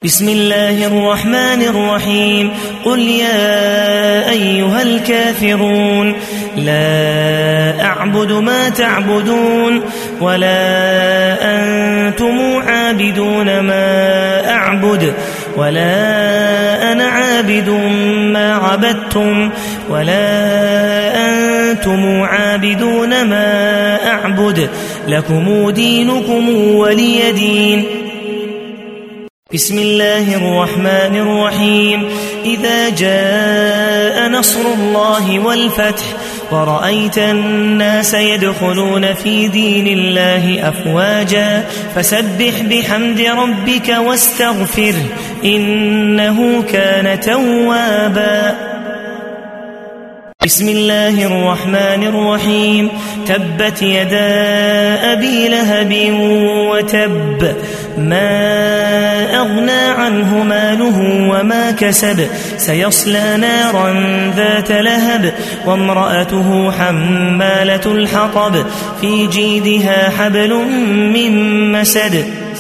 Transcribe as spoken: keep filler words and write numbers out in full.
بسم الله الرحمن الرحيم قل يا أيها الكافرون لا أعبد ما تعبدون ولا أنتم عابدون ما أعبد ولا أنا عابد ما عبدتم ولا أنتم عابدون ما أعبد لكم دينكم ولي دين. بسم الله الرحمن الرحيم إذا جاء نصر الله والفتح ورأيت الناس يدخلون في دين الله أفواجا فسبح بحمد ربك واستغفره إنه كان توابا. بسم الله الرحمن الرحيم تبت يدا أبي لهب وتب ما أغنى عنه ماله وما كسب سيصلى نارا ذات لهب وامرأته حمالة الحطب في جيدها حبل من مسد